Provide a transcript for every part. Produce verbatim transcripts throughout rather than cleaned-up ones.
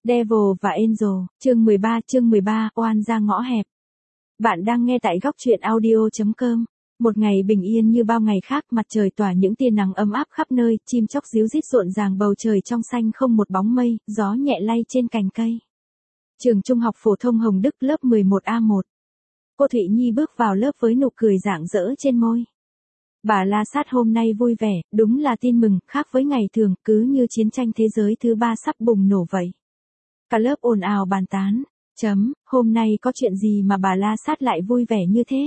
Devil và Angel, chương mười ba, chương mười ba, oan ra ngõ hẹp. Bạn đang nghe tại góc truyện audio chấm com. Một ngày bình yên như bao ngày khác, mặt trời tỏa những tia nắng ấm áp khắp nơi, chim chóc ríu rít rộn ràng, bầu trời trong xanh không một bóng mây, gió nhẹ lay trên cành cây. Trường Trung học phổ thông Hồng Đức lớp mười một A một. Cô Thụy Nhi bước vào lớp với nụ cười rạng rỡ trên môi. Bà La Sát hôm nay vui vẻ, đúng là tin mừng, khác với ngày thường, cứ như chiến tranh thế giới thứ ba sắp bùng nổ vậy. Cả lớp ồn ào bàn tán. Chấm, hôm nay có chuyện gì mà bà La Sát lại vui vẻ như thế?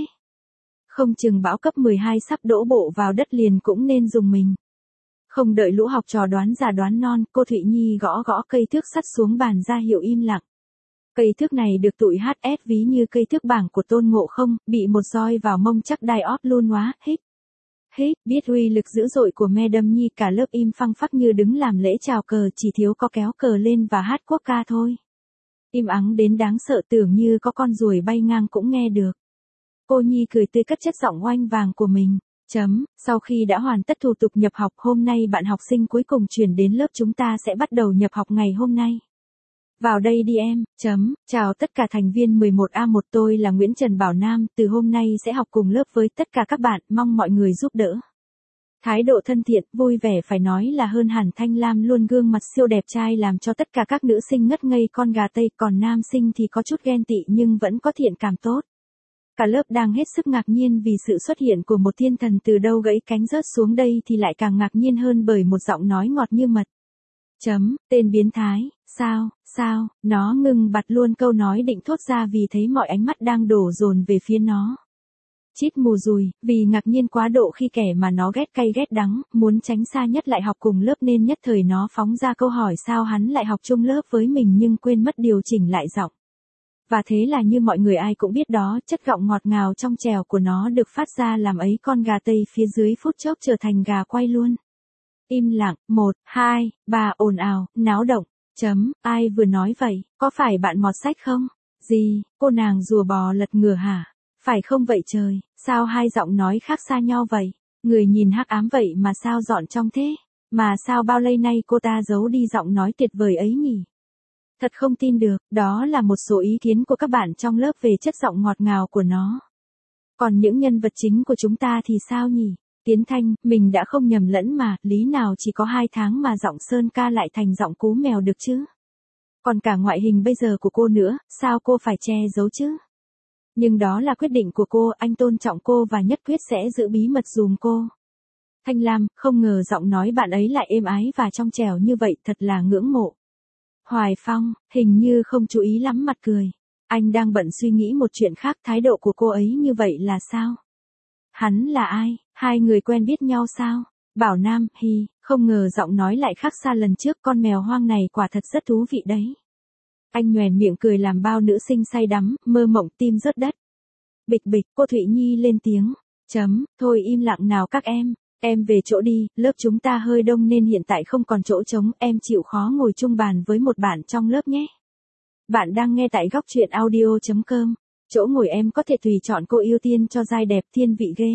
Không chừng bão cấp mười hai sắp đổ bộ vào đất liền cũng nên dùng mình. Không đợi lũ học trò đoán già đoán non, cô Thụy Nhi gõ gõ cây thước sắt xuống bàn ra hiệu im lặng. Cây thước này được tụi hát ét ví như cây thước bảng của Tôn Ngộ Không, bị một roi vào mông chắc đai óp luôn hóa, hít. Hít, biết uy lực dữ dội của Madam Nhi, cả lớp im phăng phắc như đứng làm lễ chào cờ, chỉ thiếu có kéo cờ lên và hát quốc ca thôi. Im ắng đến đáng sợ, tưởng như có con ruồi bay ngang cũng nghe được. Cô Nhi cười tươi cất chất giọng oanh vàng của mình. Chấm, sau khi đã hoàn tất thủ tục nhập học, hôm nay bạn học sinh cuối cùng chuyển đến lớp, chúng ta sẽ bắt đầu nhập học ngày hôm nay. Vào đây đi em. Chấm, chào tất cả thành viên mười một A một, tôi là Nguyễn Trần Bảo Nam, từ hôm nay sẽ học cùng lớp với tất cả các bạn, mong mọi người giúp đỡ. Thái độ thân thiện, vui vẻ phải nói là hơn hẳn Thanh Lam, luôn gương mặt siêu đẹp trai làm cho tất cả các nữ sinh ngất ngây con gà tây, còn nam sinh thì có chút ghen tị nhưng vẫn có thiện cảm tốt. Cả lớp đang hết sức ngạc nhiên vì sự xuất hiện của một thiên thần từ đâu gãy cánh rớt xuống đây, thì lại càng ngạc nhiên hơn bởi một giọng nói ngọt như mật. Chấm, tên biến thái, sao, sao, nó ngừng bặt luôn câu nói định thốt ra vì thấy mọi ánh mắt đang đổ dồn về phía nó. Chít mù dùi, vì ngạc nhiên quá độ khi kẻ mà nó ghét cay ghét đắng, muốn tránh xa nhất lại học cùng lớp nên nhất thời nó phóng ra câu hỏi sao hắn lại học chung lớp với mình, nhưng quên mất điều chỉnh lại giọng. Và thế là như mọi người ai cũng biết đó, chất giọng ngọt ngào trong trẻo của nó được phát ra làm ấy con gà tây phía dưới phút chốc trở thành gà quay luôn. Im lặng, một, hai, ba, ồn ào, náo động. Chấm, ai vừa nói vậy, có phải bạn mọt sách không? Gì, cô nàng rùa bò lật ngửa hả? Phải không vậy trời, sao hai giọng nói khác xa nhau vậy? Người nhìn hắc ám vậy mà sao dọn trong thế? Mà sao bao lâu nay cô ta giấu đi giọng nói tuyệt vời ấy nhỉ? Thật không tin được, đó là một số ý kiến của các bạn trong lớp về chất giọng ngọt ngào của nó. Còn những nhân vật chính của chúng ta thì sao nhỉ? Tiến Thanh, mình đã không nhầm lẫn mà, lý nào chỉ có hai tháng mà giọng Sơn Ca lại thành giọng cú mèo được chứ? Còn cả ngoại hình bây giờ của cô nữa, sao cô phải che giấu chứ? Nhưng đó là quyết định của cô, anh tôn trọng cô và nhất quyết sẽ giữ bí mật dùm cô. Thanh Lam, không ngờ giọng nói bạn ấy lại êm ái và trong trẻo như vậy, thật là ngưỡng mộ. Hoài Phong, hình như không chú ý lắm, mặt cười. Anh đang bận suy nghĩ một chuyện khác, thái độ của cô ấy như vậy là sao? Hắn là ai? Hai người quen biết nhau sao? Bảo Nam, hi, không ngờ giọng nói lại khác xa lần trước, con mèo hoang này quả thật rất thú vị đấy. Anh nhoẻn miệng cười làm bao nữ sinh say đắm, mơ mộng tim rớt đất. Bịch bịch, cô Thụy Nhi lên tiếng. Chấm, thôi im lặng nào các em, em về chỗ đi, lớp chúng ta hơi đông nên hiện tại không còn chỗ trống, em chịu khó ngồi chung bàn với một bạn trong lớp nhé. Bạn đang nghe tại góc truyện audio chấm com. Chỗ ngồi em có thể tùy chọn, cô ưu tiên cho giai đẹp thiên vị ghê.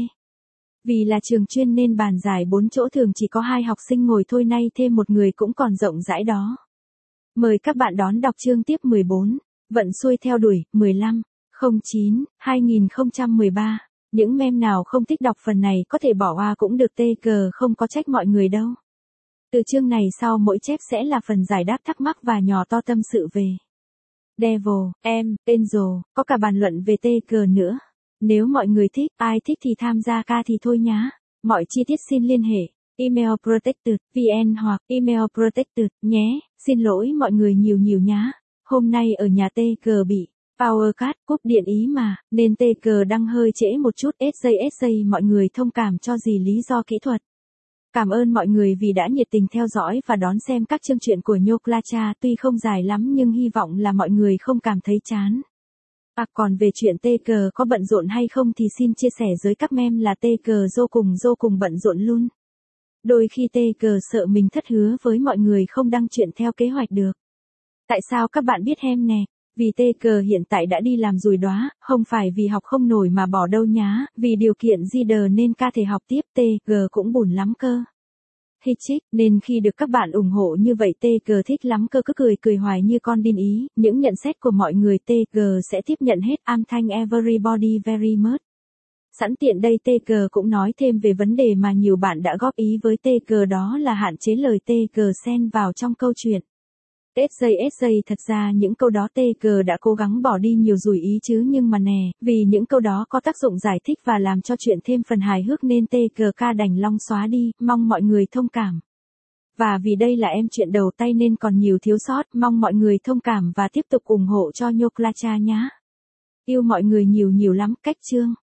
Vì là trường chuyên nên bàn dài bốn chỗ thường chỉ có hai học sinh ngồi thôi, nay thêm một người cũng còn rộng rãi đó. Mời các bạn đón đọc chương tiếp mười bốn. Vận xuôi theo đuổi, mười lăm, không chín, hai nghìn không trăm mười ba. Những mem nào không thích đọc phần này có thể bỏ qua cũng được, tê gờ không có trách mọi người đâu. Từ chương này sau mỗi chép sẽ là phần giải đáp thắc mắc và nhỏ to tâm sự về Devil, em, Angel, có cả bàn luận về tê gờ nữa. Nếu mọi người thích, ai thích thì tham gia ca thì thôi nhá. Mọi chi tiết xin liên hệ email protected vn hoặc email protected nhé. Xin lỗi mọi người nhiều nhiều nhá. Hôm nay ở nhà tê gờ bị power cut, cúp điện ý mà, nên tê gờ đăng hơi trễ một chút, ét giây ét giây, mọi người thông cảm cho gì lý do kỹ thuật. Cảm ơn mọi người vì đã nhiệt tình theo dõi và đón xem các chương truyện của Nhô Klacha, tuy không dài lắm nhưng hy vọng là mọi người không cảm thấy chán. À, còn về chuyện tê gờ có bận rộn hay không thì xin chia sẻ với các mem là tê gờ vô cùng vô cùng bận rộn luôn. Đôi khi tê gờ sợ mình thất hứa với mọi người không đăng chuyện theo kế hoạch được. Tại sao các bạn biết em nè? Vì tê gờ hiện tại đã đi làm rùi đóa, không phải vì học không nổi mà bỏ đâu nhá, vì điều kiện di đờ nên ca thể học tiếp, tê gờ cũng buồn lắm cơ. Hitchik, nên khi được các bạn ủng hộ như vậy tê giê thích lắm cơ, cứ cười cười hoài như con điên ý, những nhận xét của mọi người tê giê sẽ tiếp nhận hết. I'm thank everybody very much. Sẵn tiện đây tê giê cũng nói thêm về vấn đề mà nhiều bạn đã góp ý với tê giê, đó là hạn chế lời tê giê xen vào trong câu chuyện. ét gi ét gi thật ra những câu đó tê giê đã cố gắng bỏ đi nhiều rủi ý chứ, nhưng mà nè, vì những câu đó có tác dụng giải thích và làm cho chuyện thêm phần hài hước nên tê giê ca đành long xóa đi, mong mọi người thông cảm. Và vì đây là em chuyện đầu tay nên còn nhiều thiếu sót, mong mọi người thông cảm và tiếp tục ủng hộ cho Nhô Klacha nhá. Yêu mọi người nhiều nhiều lắm, cách chương.